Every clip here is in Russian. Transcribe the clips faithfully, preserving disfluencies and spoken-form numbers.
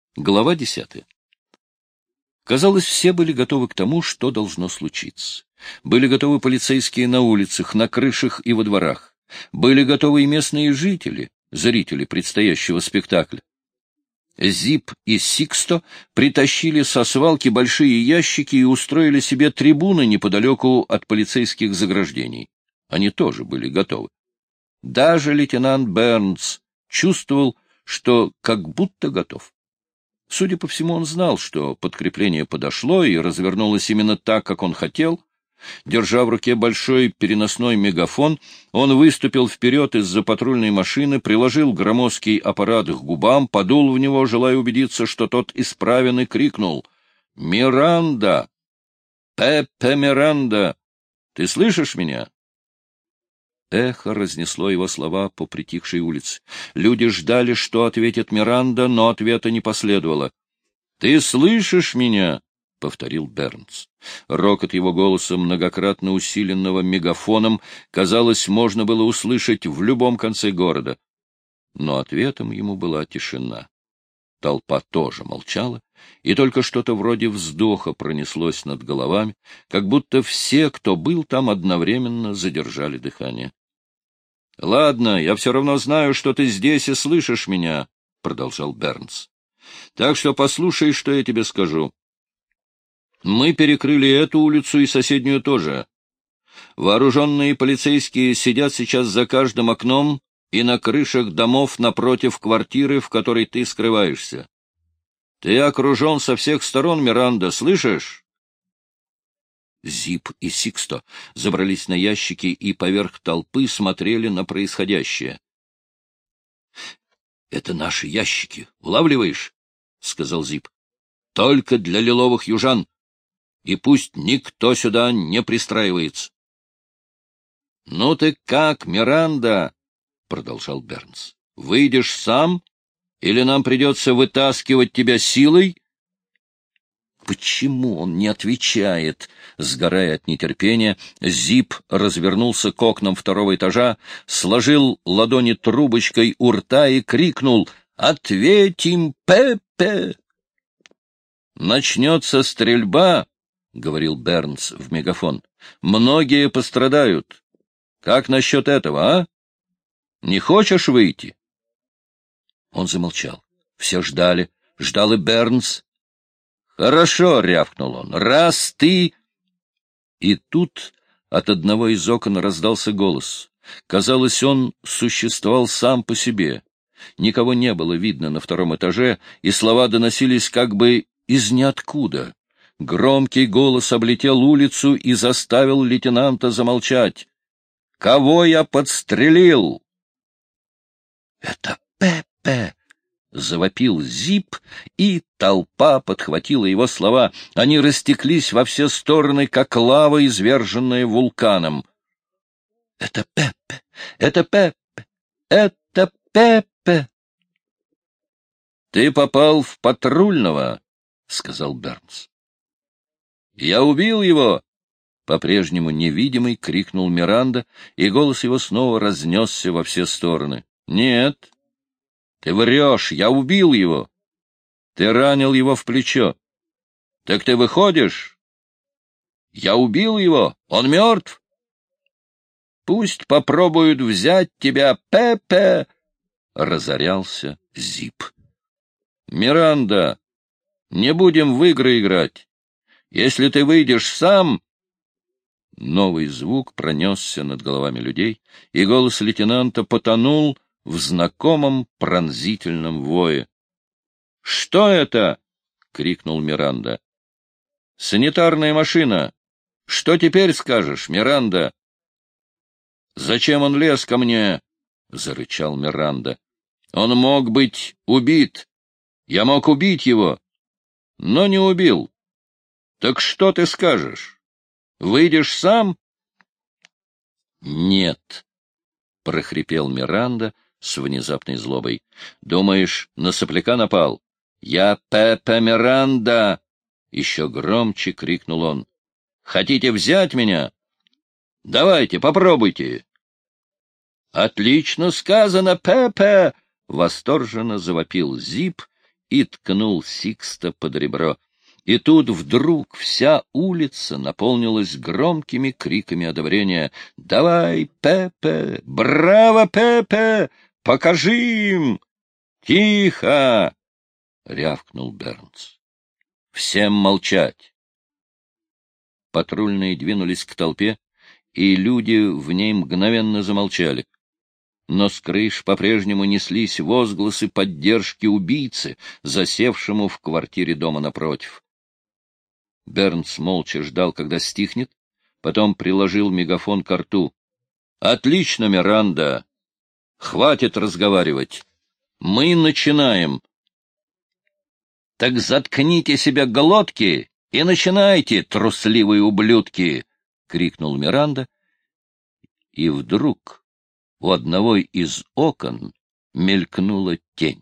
Глава десятая. Казалось, все были готовы к тому, что должно случиться. Были готовы полицейские на улицах, на крышах и во дворах. Были готовы и местные жители, зрители предстоящего спектакля. Зип и Сиксто притащили со свалки большие ящики и устроили себе трибуны неподалеку от полицейских заграждений. Они тоже были готовы. Даже лейтенант Бернс чувствовал, что как будто готов. Судя по всему, он знал, что подкрепление подошло и развернулось именно так, как он хотел. Держа в руке большой переносной мегафон, он выступил вперед из-за патрульной машины, приложил громоздкий аппарат к губам, подул в него, желая убедиться, что тот исправен, и крикнул: «Миранда! Пепе Миранда! Ты слышишь меня?» Эхо разнесло его слова по притихшей улице. Люди ждали, что ответит Миранда, но ответа не последовало. «Ты слышишь меня?» — повторил Бернс. Рокот его голоса, многократно усиленного мегафоном, казалось, можно было услышать в любом конце города. Но ответом ему была тишина. Толпа тоже молчала, и только что-то вроде вздоха пронеслось над головами, как будто все, кто был там, одновременно задержали дыхание. — Ладно, я все равно знаю, что ты здесь и слышишь меня, — продолжал Бернс. — Так что послушай, что я тебе скажу. Мы перекрыли эту улицу и соседнюю тоже. Вооруженные полицейские сидят сейчас за каждым окном и на крышах домов напротив квартиры, в которой ты скрываешься. Ты окружен со всех сторон, Миранда, слышишь? Зип и Сиксто забрались на ящики и поверх толпы смотрели на происходящее. — Это наши ящики, улавливаешь? — сказал Зип. — Только для лиловых южан. И пусть никто сюда не пристраивается. — Ну ты как, Миранда? — продолжал Бернс. — Выйдешь сам, или нам придется вытаскивать тебя силой? Почему он не отвечает? Сгорая от нетерпения, Зип развернулся к окнам второго этажа, сложил ладони трубочкой у рта и крикнул: «Ответим, Пепе!» «Начнется стрельба», — говорил Бернс в мегафон. «Многие пострадают. Как насчет этого, а? Не хочешь выйти?» Он замолчал. Все ждали. Ждал и Бернс. «Хорошо», — рявкнул он, — «раз ты...» И тут от одного из окон раздался голос. Казалось, он существовал сам по себе. Никого не было видно на втором этаже, и слова доносились как бы из ниоткуда. Громкий голос облетел улицу и заставил лейтенанта замолчать. «Кого я подстрелил?» «Это Пепе!» — завопил Зип, и толпа подхватила его слова. Они растеклись во все стороны, как лава, изверженная вулканом. — Это Пепе! Это Пепе! Это Пепе! — Ты попал в патрульного, — сказал Бернс. — Я убил его! — по-прежнему невидимый крикнул Миранда, и голос его снова разнесся во все стороны. — Нет! Ты врешь, я убил его. Ты ранил его в плечо. Так ты выходишь? Я убил его, он мертв. Пусть попробуют взять тебя, Пепе, — разорялся Зип. Миранда, не будем в игры играть. Если ты выйдешь сам... Новый звук пронесся над головами людей, и голос лейтенанта потонул в знакомом пронзительном вое. — Что это? — крикнул Миранда. — Санитарная машина. Что теперь скажешь, Миранда? — Зачем он лез ко мне? — зарычал Миранда. — Он мог быть убит. Я мог убить его, но не убил. Так что ты скажешь? Выйдешь сам? — Нет, — прохрипел Миранда с внезапной злобой. — Думаешь, на сопляка напал? Я Пепе Миранда! — еще громче крикнул он. — Хотите взять меня? Давайте, попробуйте. — Отлично сказано, Пепе! — восторженно завопил Зип, и ткнул Сикста под ребро. И тут вдруг вся улица наполнилась громкими криками одобрения. «Давай, Пепе! Браво, Пепе! Покажи им!» «Тихо!» — рявкнул Бернс. «Всем молчать!» Патрульные двинулись к толпе, и люди в ней мгновенно замолчали. Но с крыш по-прежнему неслись возгласы поддержки убийцы, засевшему в квартире дома напротив. Бернс молча ждал, когда стихнет, потом приложил мегафон к рту. — Отлично, Миранда! Хватит разговаривать! Мы начинаем! — Так заткните себе глотки и начинайте, трусливые ублюдки! — крикнул Миранда. И вдруг у одного из окон мелькнула тень.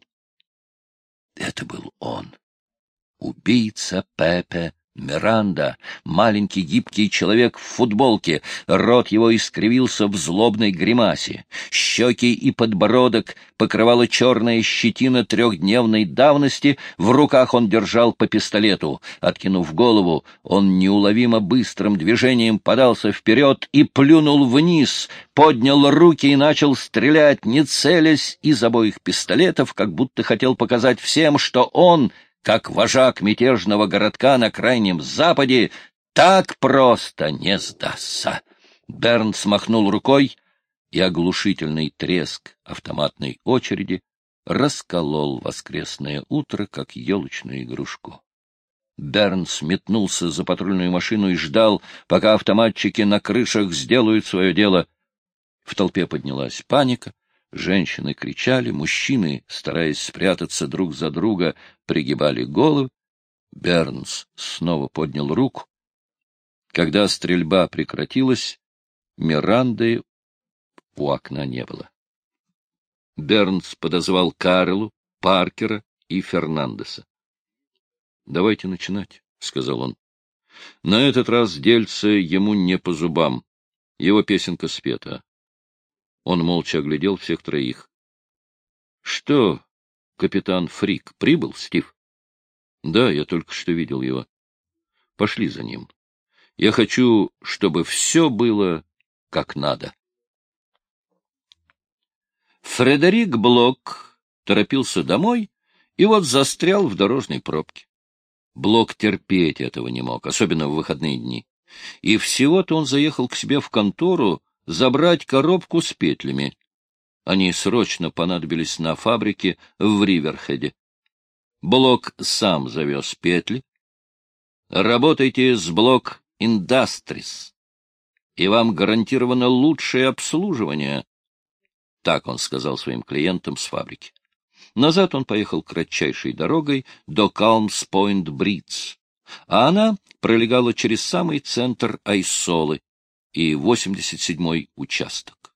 Это был он, убийца Пепе Миранда, маленький гибкий человек в футболке. Рот его искривился в злобной гримасе. Щеки и подбородок покрывала черная щетина трехдневной давности. В руках он держал по пистолету. Откинув голову, он неуловимо быстрым движением подался вперед и плюнул вниз, поднял руки и начал стрелять, не целясь, из обоих пистолетов, как будто хотел показать всем, что он, как вожак мятежного городка на Крайнем Западе, так просто не сдастся. Бернс махнул рукой, и оглушительный треск автоматной очереди расколол воскресное утро, как елочную игрушку. Бернс метнулся за патрульную машину и ждал, пока автоматчики на крышах сделают свое дело. В толпе поднялась паника. Женщины кричали, мужчины, стараясь спрятаться друг за друга, пригибали головы. Бернс снова поднял руку. Когда стрельба прекратилась, Миранды у окна не было. Бернс подозвал Карлу, Паркера и Фернандеса. — Давайте начинать, — сказал он. На этот раз дельце ему не по зубам. Его песенка спета. Он молча оглядел всех троих. — Что, капитан Фрик прибыл, Стив? — Да, я только что видел его. — Пошли за ним. Я хочу, чтобы все было как надо. Фредерик Блок торопился домой и вот застрял в дорожной пробке. Блок терпеть этого не мог, особенно в выходные дни. И всего-то он заехал к себе в контору забрать коробку с петлями. Они срочно понадобились на фабрике в Риверхеде. Блок сам завез петли. Работайте с Блок Industries, и вам гарантировано лучшее обслуживание. Так он сказал своим клиентам с фабрики. Назад он поехал кратчайшей дорогой до Калмс-Пойнт-Бридж, а она пролегала через самый центр Айсолы и восемьдесят седьмой участок.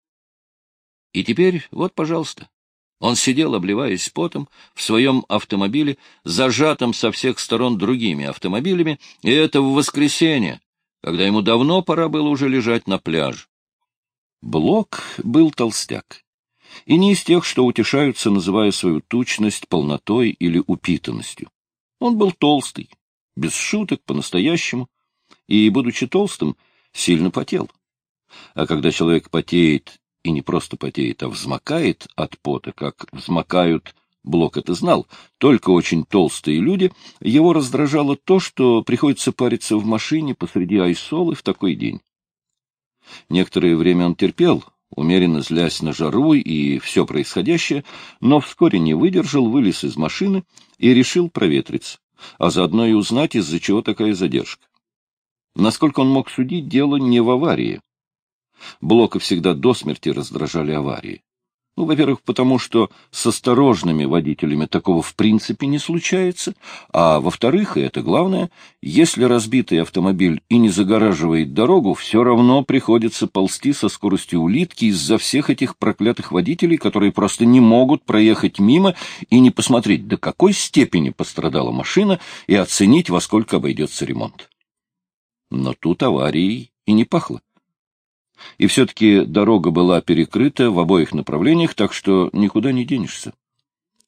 И теперь, вот, пожалуйста, он сидел, обливаясь потом, в своем автомобиле, зажатом со всех сторон другими автомобилями, и это в воскресенье, когда ему давно пора было уже лежать на пляже. Блок был толстяк, и не из тех, что утешаются, называя свою тучность полнотой или упитанностью. Он был толстый, без шуток, по-настоящему, и, будучи толстым, сильно потел. А когда человек потеет, и не просто потеет, а взмокает от пота, как взмокают, Блок это знал, только очень толстые люди, его раздражало то, что приходится париться в машине посреди Айсолы в такой день. Некоторое время он терпел, умеренно злясь на жару и все происходящее, но вскоре не выдержал, вылез из машины и решил проветриться, а заодно и узнать, из-за чего такая задержка. Насколько он мог судить, дело не в аварии. Блока всегда до смерти раздражали аварии. Ну, во-первых, потому что с осторожными водителями такого в принципе не случается, а во-вторых, и это главное, если разбитый автомобиль и не загораживает дорогу, все равно приходится ползти со скоростью улитки из-за всех этих проклятых водителей, которые просто не могут проехать мимо и не посмотреть, до какой степени пострадала машина, и оценить, во сколько обойдется ремонт. Но тут аварией и не пахло. И все-таки дорога была перекрыта в обоих направлениях, так что никуда не денешься.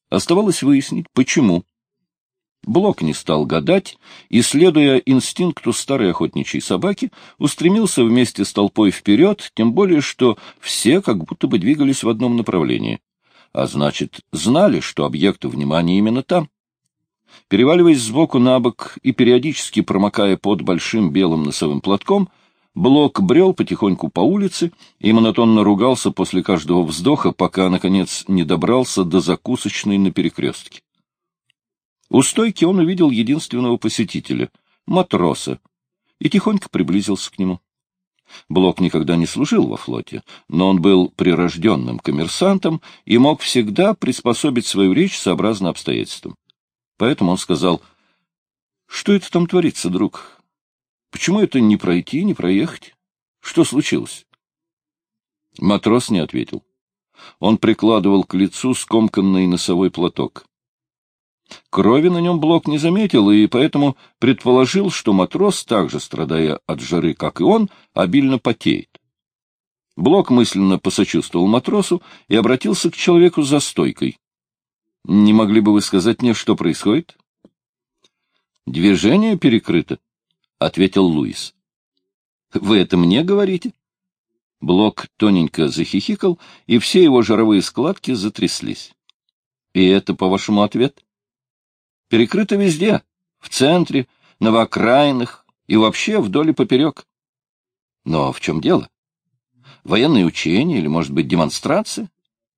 Оставалось выяснить, почему. Блок не стал гадать и, следуя инстинкту старой охотничьей собаки, устремился вместе с толпой вперед, тем более, что все как будто бы двигались в одном направлении. А значит, знали, что объект внимания именно там. Переваливаясь сбоку на бок и периодически промокая под большим белым носовым платком, Блок брел потихоньку по улице и монотонно ругался после каждого вздоха, пока, наконец, не добрался до закусочной на перекрестке. У стойки он увидел единственного посетителя — матроса, и тихонько приблизился к нему. Блок никогда не служил во флоте, но он был прирожденным коммерсантом и мог всегда приспособить свою речь сообразно обстоятельствам. Поэтому он сказал: «Что это там творится, друг? Почему это не пройти, не проехать? Что случилось?» Матрос не ответил. Он прикладывал к лицу скомканный носовой платок. Крови на нем Блок не заметил, и поэтому предположил, что матрос, также страдая от жары, как и он, обильно потеет. Блок мысленно посочувствовал матросу и обратился к человеку за стойкой. — Не могли бы вы сказать мне, что происходит? — Движение перекрыто, — ответил Луис. — Вы это мне говорите? Блок тоненько захихикал, и все его жировые складки затряслись. — И это, по-вашему, ответ? — Перекрыто везде, в центре, на окраинах и вообще вдоль и поперек. — Но в чем дело? Военные учения или, может быть, демонстрация?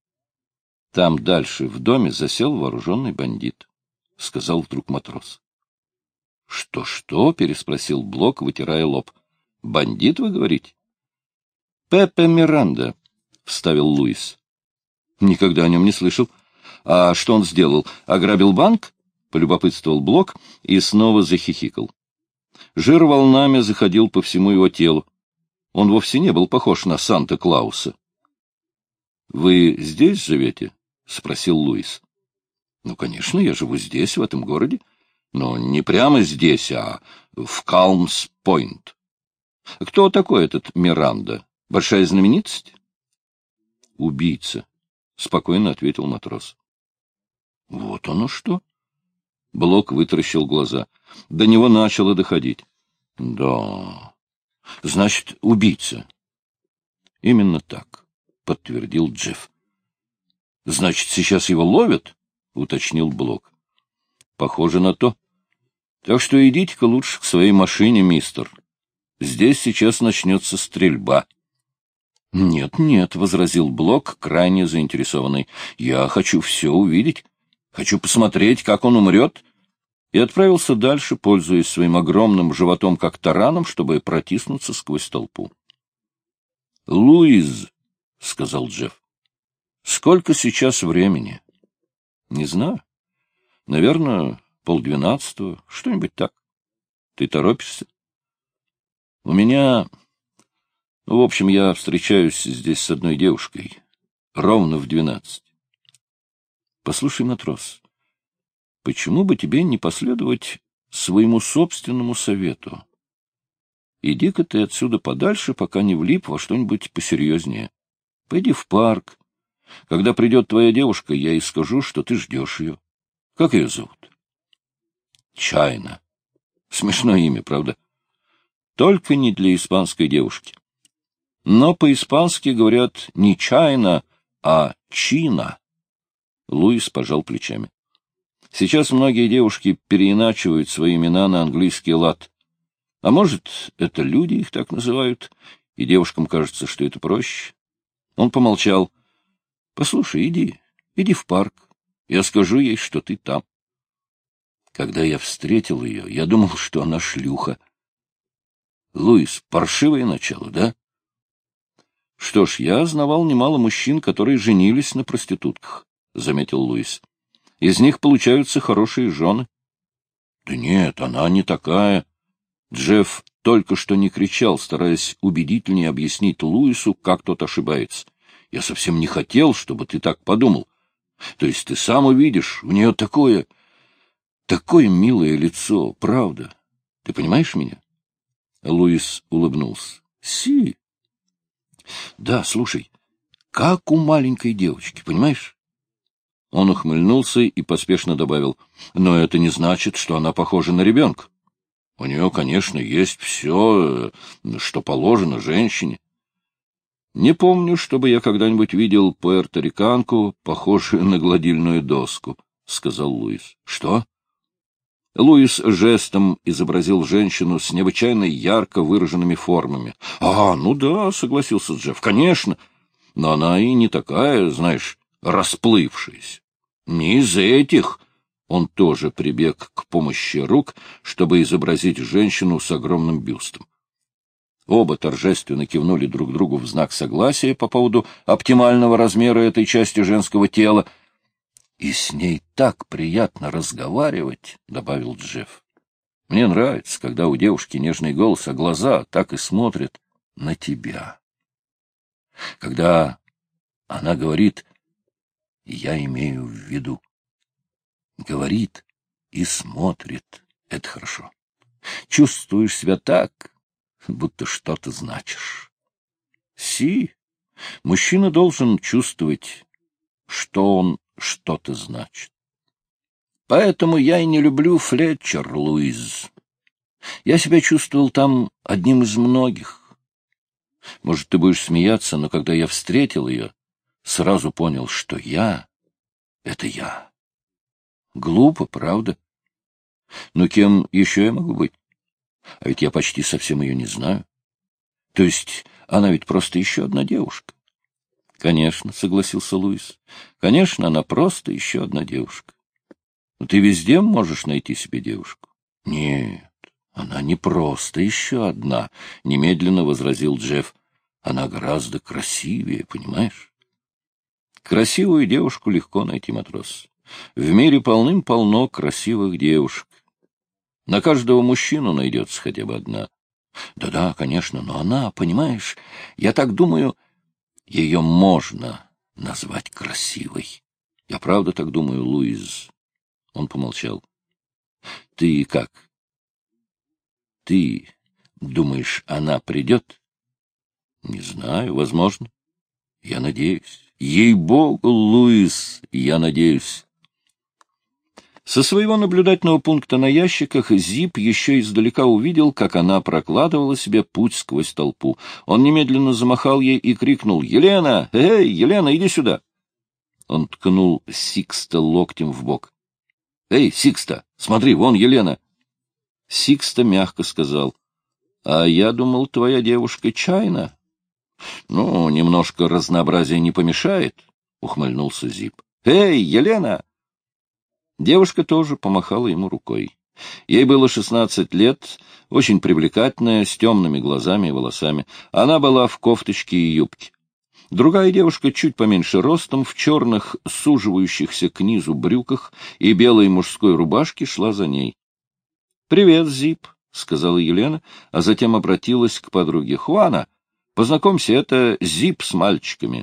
— Там дальше в доме засел вооруженный бандит, — сказал вдруг матрос. «Что, — Что-что? — переспросил Блок, вытирая лоб. — Бандит, вы говорите? — Пепе Миранда, — вставил Луис. — Никогда о нем не слышал. А что он сделал? Ограбил банк? — полюбопытствовал Блок и снова захихикал. Жир волнами заходил по всему его телу. Он вовсе не был похож на Санта-Клауса. — Вы здесь живете? — спросил Луис. — Ну, конечно, я живу здесь, в этом городе. Но не прямо здесь, а в Калмс-Пойнт. Кто такой этот Миранда? Большая знаменитость? — Убийца, — спокойно ответил матрос. — Вот оно что! Блок вытаращил глаза. До него начало доходить. — Да, значит, убийца. — Именно так, — подтвердил Джефф. — Значит, сейчас его ловят? — уточнил Блок. — Похоже на то. Так что идите-ка лучше к своей машине, мистер. Здесь сейчас начнется стрельба. — Нет, нет, — возразил Блок, крайне заинтересованный. — Я хочу все увидеть. Хочу посмотреть, как он умрет. И отправился дальше, пользуясь своим огромным животом как тараном, чтобы протиснуться сквозь толпу. — Луиз, — сказал Джефф, — сколько сейчас времени? — Не знаю. Наверное, полдвенадцатого, что-нибудь так. Ты торопишься? — У меня... В общем, я встречаюсь здесь с одной девушкой. Ровно в двенадцать. — Послушай, матрос, почему бы тебе не последовать своему собственному совету? Иди-ка ты отсюда подальше, пока не влип во что-нибудь посерьезнее. Пойди в парк. Когда придет твоя девушка, я ей скажу, что ты ждешь ее. Как ее зовут? Чайна. Смешное имя, правда? Только не для испанской девушки. Но по-испански говорят не Чайна, а Чина. Луис пожал плечами. Сейчас многие девушки переиначивают свои имена на английский лад. А может, это люди их так называют, и девушкам кажется, что это проще. Он помолчал. — Послушай, иди, иди в парк. Я скажу ей, что ты там. Когда я встретил ее, я думал, что она шлюха. Луис, паршивое начало, да? Что ж, я знавал немало мужчин, которые женились на проститутках, — заметил Луис. Из них получаются хорошие жены. Да нет, она не такая. Джефф только что не кричал, стараясь убедительнее объяснить Луису, как тот ошибается. Я совсем не хотел, чтобы ты так подумал. То есть ты сам увидишь, у нее такое... такое милое лицо, правда. Ты понимаешь меня? Луис улыбнулся. Си. Да, слушай, как у маленькой девочки, понимаешь? Он ухмыльнулся и поспешно добавил: но это не значит, что она похожа на ребенка. У нее, конечно, есть все, что положено женщине. Не помню, чтобы я когда-нибудь видел пуэрториканку, похожую на гладильную доску, — сказал Луис. — Что? Луис жестом изобразил женщину с необычайно ярко выраженными формами. — А, ну да, — согласился Джефф, — конечно. Но она и не такая, знаешь, расплывшаяся. Не из этих. Он тоже прибег к помощи рук, чтобы изобразить женщину с огромным бюстом. Оба торжественно кивнули друг другу в знак согласия по поводу оптимального размера этой части женского тела. — И с ней так приятно разговаривать, — добавил Джефф. — Мне нравится, когда у девушки нежный голос, а глаза так и смотрят на тебя. Когда она говорит, я имею в виду. Говорит и смотрит — это хорошо. Чувствуешь себя так, будто что-то значишь. Си, мужчина должен чувствовать, что он что-то значит. Поэтому я и не люблю Флетчер, Луиз. Я себя чувствовал там одним из многих. Может, ты будешь смеяться, но когда я встретил ее, сразу понял, что я — это я. Глупо, правда? Но кем еще я могу быть? А ведь я почти совсем ее не знаю. То есть она ведь просто еще одна девушка. Конечно, — согласился Луис. Конечно, она просто еще одна девушка. Но ты везде можешь найти себе девушку. Нет, она не просто еще одна, — немедленно возразил Джефф. Она гораздо красивее, понимаешь? Красивую девушку легко найти, матрос. В мире полным-полно красивых девушек. На каждого мужчину найдется хотя бы одна. Да-да, конечно, но она, понимаешь, я так думаю, ее можно назвать красивой. Я правда так думаю, Луиз. Он помолчал. Ты как? Ты думаешь, она придет? Не знаю, возможно. Я надеюсь. Ей-богу, Луис, я надеюсь. Со своего наблюдательного пункта на ящиках Зип еще издалека увидел, как она прокладывала себе путь сквозь толпу. Он немедленно замахал ей и крикнул: «Елена! Эй, Елена, иди сюда!» Он ткнул Сикста локтем в бок. «Эй, Сикста, смотри, вон Елена!» Сикста мягко сказал: «А я думал, твоя девушка Чайна». «Ну, немножко разнообразия не помешает», — ухмыльнулся Зип. «Эй, Елена!» Девушка тоже помахала ему рукой. Ей было шестнадцать лет, очень привлекательная, с темными глазами и волосами. Она была в кофточке и юбке. Другая девушка, чуть поменьше ростом, в черных, суживающихся к низу брюках и белой мужской рубашке, шла за ней. — Привет, Зип, — сказала Елена, а затем обратилась к подруге. — Хуана, познакомься, это Зип с мальчиками.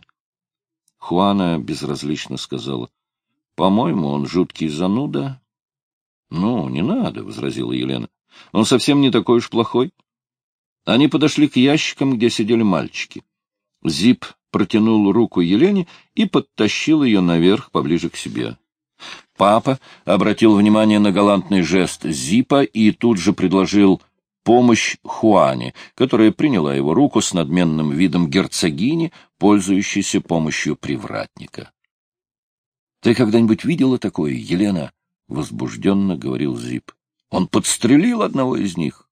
Хуана безразлично сказала: — По-моему, он жуткий зануда. — Ну, не надо, — возразила Елена. — Он совсем не такой уж плохой. Они подошли к ящикам, где сидели мальчики. Зип протянул руку Елене и подтащил ее наверх, поближе к себе. Папа обратил внимание на галантный жест Зипа и тут же предложил помощь Хуане, которая приняла его руку с надменным видом герцогини, пользующейся помощью привратника. — Ты когда-нибудь видела такое, Елена? — возбужденно говорил Зип. — Он подстрелил одного из них.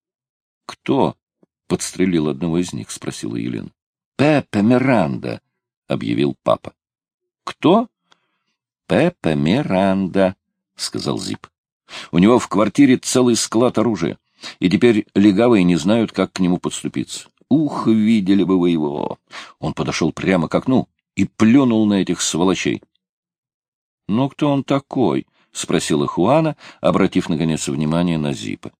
— Кто подстрелил одного из них? — спросила Елена. — Пепе Миранда, — объявил папа. — Кто? — Пепе Миранда, — сказал Зип. — У него в квартире целый склад оружия, и теперь легавые не знают, как к нему подступиться. Ух, видели бы вы его! Он подошел прямо к окну и плюнул на этих сволочей. — Ну, кто он такой? — спросила Хуана, обратив, наконец, внимание на Зипа.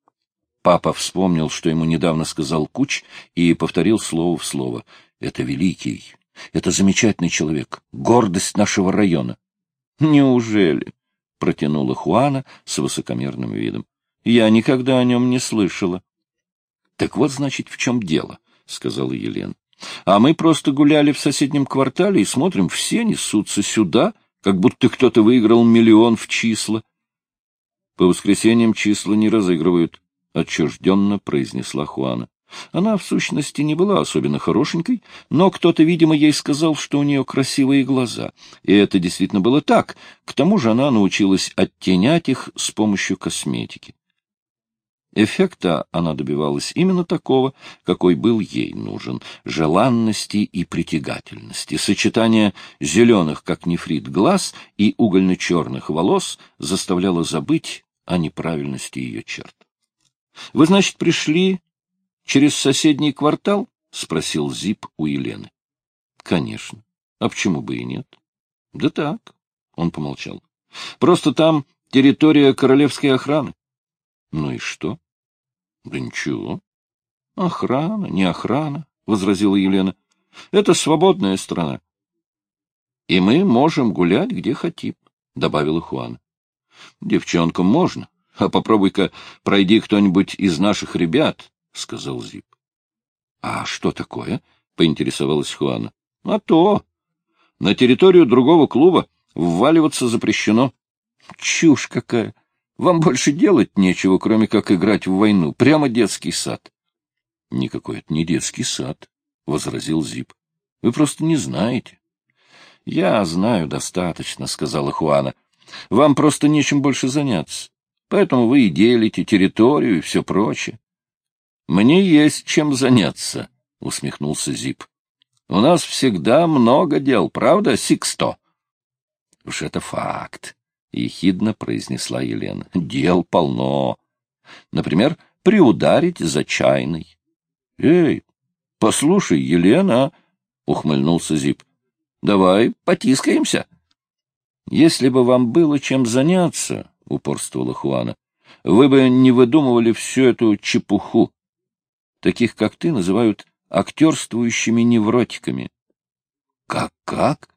Папа вспомнил, что ему недавно сказал Куч, и повторил слово в слово. — Это великий, это замечательный человек, гордость нашего района. — Неужели? — протянула Хуана с высокомерным видом. — Я никогда о нем не слышала. — Так вот, значит, в чем дело, — сказала Елена. — А мы просто гуляли в соседнем квартале и смотрим, все несутся сюда, как будто кто-то выиграл миллион в числа. По воскресеньям числа не разыгрывают, — отчужденно произнесла Хуана. Она, в сущности, не была особенно хорошенькой, но кто-то, видимо, ей сказал, что у нее красивые глаза. И это действительно было так. К тому же она научилась оттенять их с помощью косметики. Эффекта она добивалась именно такого, какой был ей нужен — желанности и притягательности. Сочетание зеленых, как нефрит, глаз и угольно-черных волос заставляло забыть о неправильности ее черт. — Вы, значит, пришли через соседний квартал? — спросил Зип у Елены. — Конечно. А почему бы и нет? — Да так. Он помолчал. — Просто там территория королевской охраны. — Ну и что? — Да ничего. — Охрана, не охрана, — возразила Елена. — Это свободная страна. — И мы можем гулять, где хотим, — добавила Хуана. — Девчонкам можно, а попробуй-ка пройди кто-нибудь из наших ребят, — сказал Зип. — А что такое? — поинтересовалась Хуана. — А то. На территорию другого клуба вваливаться запрещено. — Чушь какая! Вам больше делать нечего, кроме как играть в войну. Прямо детский сад. — Никакой это не детский сад, — возразил Зип. — Вы просто не знаете. — Я знаю достаточно, — сказала Хуана. — Вам просто нечем больше заняться. Поэтому вы и делите территорию и все прочее. — Мне есть чем заняться, — усмехнулся Зип. — У нас всегда много дел, правда, Сиксто? — Уж это факт. — ехидно произнесла Елена. — Дел полно. Например, приударить за чайной. — Эй, послушай, Елена, — ухмыльнулся Зип, — давай потискаемся. — Если бы вам было чем заняться, — упорствовала Хуана, — вы бы не выдумывали всю эту чепуху. Таких, как ты, называют актерствующими невротиками. — Как-как?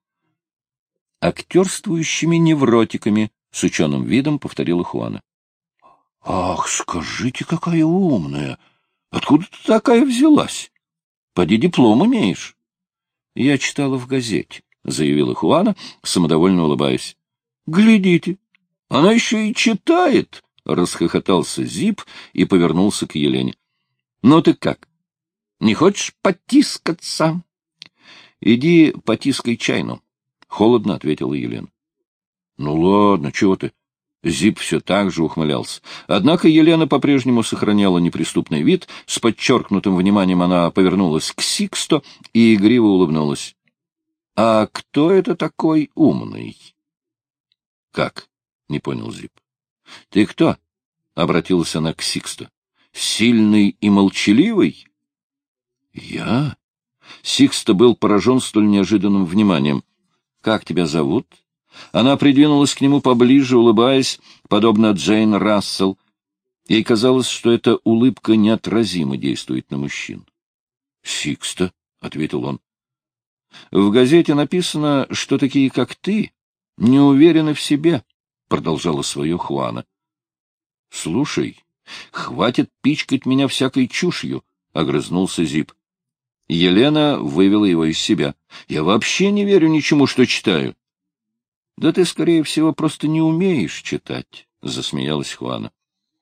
Актерствующими невротиками, — с ученым видом повторила Хуана. — Ах, скажите, какая умная! Откуда ты такая взялась? Поди диплом имеешь. — Я читала в газете, — заявила Хуана, самодовольно улыбаясь. — Глядите, она еще и читает! — расхохотался Зип и повернулся к Елене. — Ну ты как? Не хочешь потискаться? — Иди потискай чайну. — холодно ответила Елена. — Ну ладно, чего ты? Зип все так же ухмылялся. Однако Елена по-прежнему сохраняла неприступный вид. С подчеркнутым вниманием она повернулась к Сиксто и игриво улыбнулась. — А кто это такой умный? — Как? — не понял Зип. — Ты кто? — обратилась она к Сиксто. — Сильный и молчаливый? — Я? Сиксто был поражен столь неожиданным вниманием. — Как тебя зовут? Она придвинулась к нему поближе, улыбаясь, подобно Джейн Рассел. Ей казалось, что эта улыбка неотразимо действует на мужчин. — Сиксто, — ответил он. — В газете написано, что такие, как ты, не уверены в себе, — продолжала свое Хуана. — Слушай, хватит пичкать меня всякой чушью, — огрызнулся Зип. Елена вывела его из себя. — Я вообще не верю ничему, что читаю. — Да ты, скорее всего, просто не умеешь читать, — засмеялась Хуана.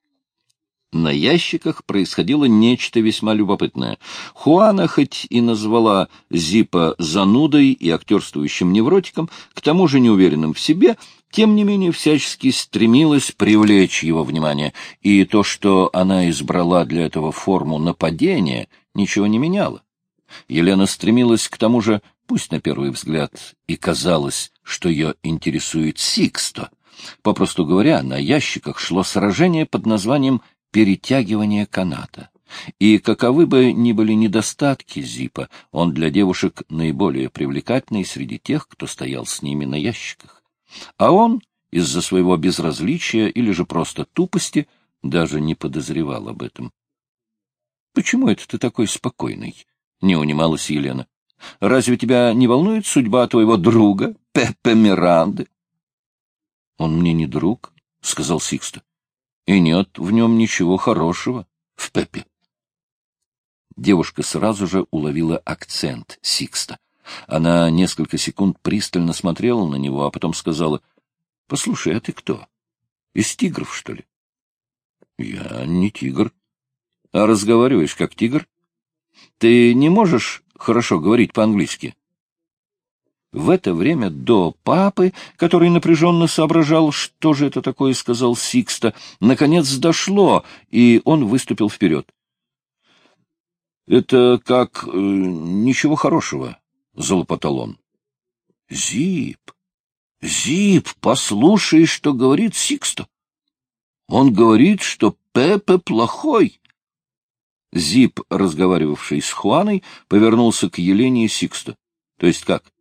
На ящиках происходило нечто весьма любопытное. Хуана хоть и назвала Зипа занудой и актерствующим невротиком, к тому же неуверенным в себе, тем не менее всячески стремилась привлечь его внимание, и то, что она избрала для этого форму нападения, ничего не меняло. Елена стремилась к тому же, пусть на первый взгляд и казалось, что ее интересует Сиксто. Попросту говоря, на ящиках шло сражение под названием «перетягивание каната». И каковы бы ни были недостатки Зипа, он для девушек наиболее привлекательный среди тех, кто стоял с ними на ящиках. А он, из-за своего безразличия или же просто тупости, даже не подозревал об этом. — Почему это ты такой спокойный? — не унималась Елена. — Разве тебя не волнует судьба твоего друга, Пеппе Миранды? — Он мне не друг, — сказал Сиксто. — И нет в нем ничего хорошего, в Пеппе. Девушка сразу же уловила акцент Сиксто. Она несколько секунд пристально смотрела на него, а потом сказала: — Послушай, а ты кто? Из тигров, что ли? — Я не тигр. — А разговариваешь как тигр? Ты не можешь хорошо говорить по-английски? В это время до папы, который напряженно соображал, что же это такое, сказал Сикста, наконец дошло, и он выступил вперед. — Это как... Э, ничего хорошего, — залопотал он. — Зип, Зип, послушай, что говорит Сикста. Он говорит, что Пепе плохой. Зип, разговаривавший с Хуаной, повернулся к Елене и Сикста. — То есть как?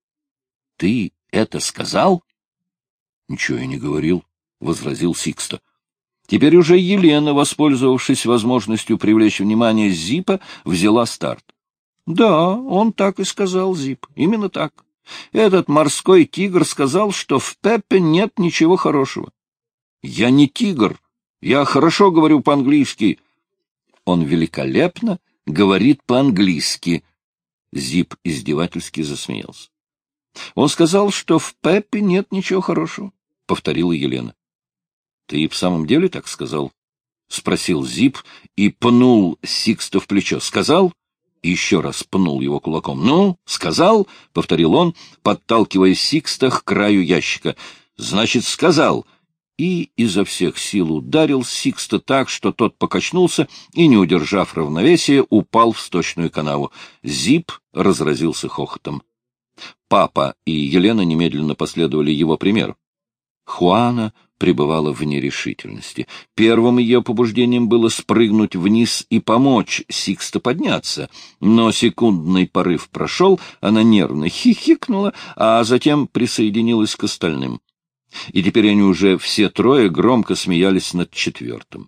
— Ты это сказал? — Ничего я не говорил, — возразил Сикста. Теперь уже Елена, воспользовавшись возможностью привлечь внимание Зипа, взяла старт. — Да, он так и сказал, Зип, именно так. Этот морской тигр сказал, что в Пеппе нет ничего хорошего. — Я не тигр, я хорошо говорю по-английски. — Он великолепно говорит по-английски. Зип издевательски засмеялся. — Он сказал, что в Пеппе нет ничего хорошего, — повторила Елена. — Ты и в самом деле так сказал? — спросил Зип и пнул Сикста в плечо. — Сказал? И еще раз пнул его кулаком. — Ну, сказал? — повторил он, подталкивая Сикста к краю ящика. — Значит, сказал. И изо всех сил ударил Сикста так, что тот покачнулся и, не удержав равновесия, упал в сточную канаву. Зип разразился хохотом. Папа и Елена немедленно последовали его примеру. Хуана пребывала в нерешительности. Первым ее побуждением было спрыгнуть вниз и помочь Сикста подняться, но секундный порыв прошел, она нервно хихикнула, а затем присоединилась к остальным. И теперь они уже все трое громко смеялись над четвертым.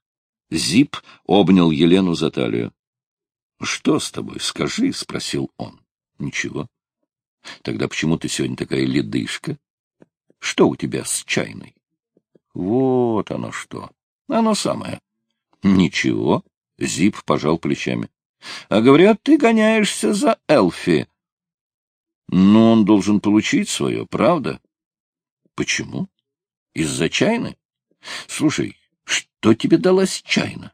Зип обнял Елену за талию. — Что с тобой, скажи? — спросил он. — Ничего. — Тогда почему ты сегодня такая ледышка? Что у тебя с чайной? — Вот оно что. Оно самое. — Ничего. Зип пожал плечами. — А говорят, ты гоняешься за Элфи. — Но он должен получить свое, правда? — Почему? Из-за чайны? Слушай, что тебе далась чайна?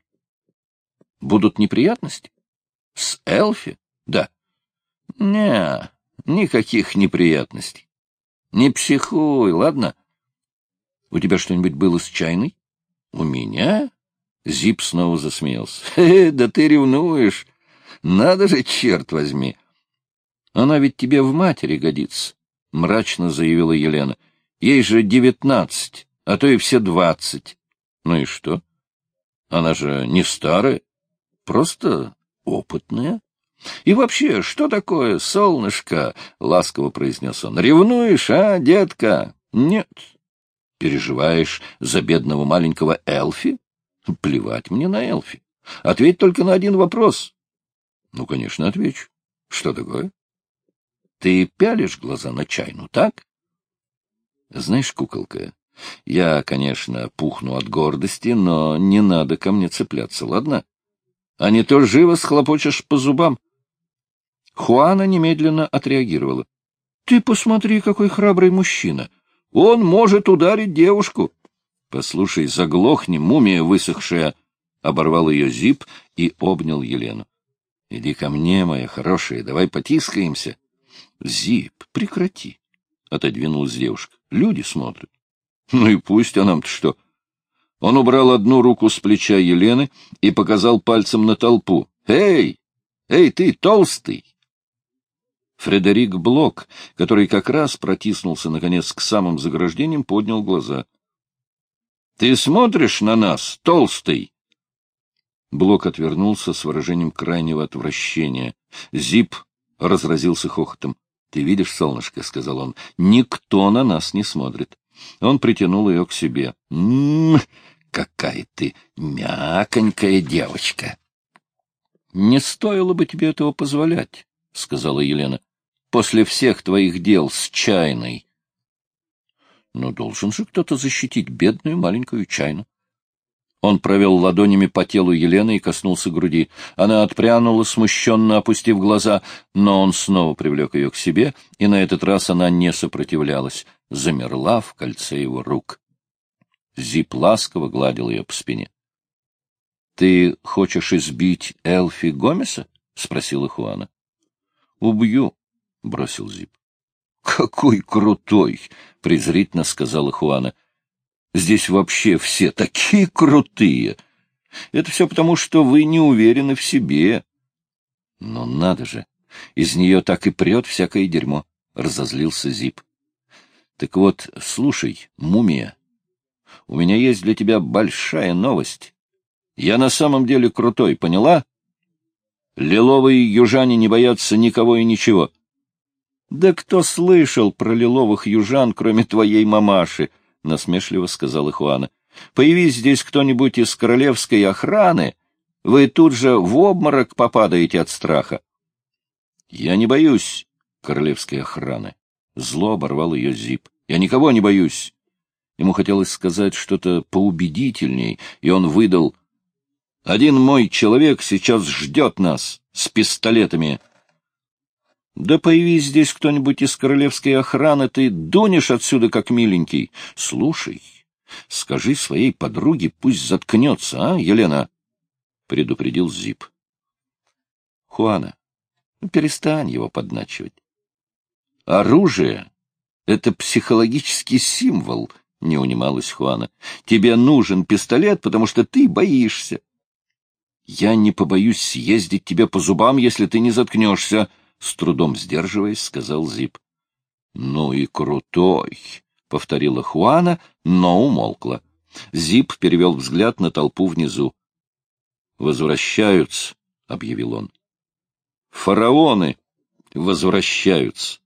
Будут неприятности? С Элфи? Да. Не, никаких неприятностей. Не психуй, ладно? У тебя что-нибудь было с чайной? У меня? Зип снова засмеялся. Хе, да ты ревнуешь. Надо же, черт возьми. Она ведь тебе в матери годится, мрачно заявила Елена. Ей же девятнадцать, а то и все двадцать. Ну и что? Она же не старая, просто опытная. И вообще, что такое, солнышко? — ласково произнес он. — Ревнуешь, а, детка? Нет. Переживаешь за бедного маленького Элфи? Плевать мне на Элфи. Ответь только на один вопрос. Ну, конечно, отвечу. Что такое? Ты пялишь глаза на чайну, так? Знаешь, куколка, я, конечно, пухну от гордости, но не надо ко мне цепляться, ладно? А не то живо схлопочешь по зубам. Хуана немедленно отреагировала. — Ты посмотри, какой храбрый мужчина! Он может ударить девушку! — Послушай, заглохни, мумия высохшая! — оборвал ее Зип и обнял Елену. — Иди ко мне, моя хорошая, давай потискаемся. — Зип, прекрати! — отодвинулась девушка. — Люди смотрят. — Ну и пусть, а нам-то что? Он убрал одну руку с плеча Елены и показал пальцем на толпу. — Эй! Эй, ты, толстый! Фредерик Блок, который как раз протиснулся, наконец, к самым заграждениям, поднял глаза. — Ты смотришь на нас, толстый? Блок отвернулся с выражением крайнего отвращения. Зип разразился хохотом. — Ты видишь, солнышко, — сказал он, — никто на нас не смотрит. Он притянул ее к себе. — М-м, какая ты мяконькая девочка! — Не стоило бы тебе этого позволять, — сказала Елена, — после всех твоих дел с чайной. Но должен же кто-то защитить бедную маленькую чайну. Он провел ладонями по телу Елены и коснулся груди. Она отпрянула, смущенно опустив глаза, но он снова привлек ее к себе, и на этот раз она не сопротивлялась, замерла в кольце его рук. Зип ласково гладил ее по спине. — Ты хочешь избить Элфи Гомеса? — спросила Хуана. — Убью, — бросил Зип. — Какой крутой! — презрительно сказала Хуана. — Здесь вообще все такие крутые! Это все потому, что вы не уверены в себе. — Но надо же! Из нее так и прет всякое дерьмо! — разозлился Зип. — Так вот, слушай, мумия, у меня есть для тебя большая новость. Я на самом деле крутой, поняла? Лиловые южане не боятся никого и ничего. — Да кто слышал про лиловых южан, кроме твоей мамаши? — насмешливо сказала Хуана. — Появись здесь кто-нибудь из королевской охраны, вы тут же в обморок попадаете от страха. — Я не боюсь королевской охраны. Зло оборвал ее Зип. — Я никого не боюсь. Ему хотелось сказать что-то поубедительней, и он выдал: — Один мой человек сейчас ждет нас с пистолетами. — Да появись здесь кто-нибудь из королевской охраны, ты дунешь отсюда, как миленький. Слушай, скажи своей подруге, пусть заткнется, а, Елена? — предупредил Зип. — Хуана, перестань его подначивать. Оружие — это психологический символ, — не унималась Хуана. — Тебе нужен пистолет, потому что ты боишься. — Я не побоюсь съездить тебе по зубам, если ты не заткнешься, — с трудом сдерживаясь, сказал Зип. — Ну и крутой, — повторила Хуана, но умолкла. Зип перевел взгляд на толпу внизу. — Возвращаются, — объявил он. — Фараоны возвращаются.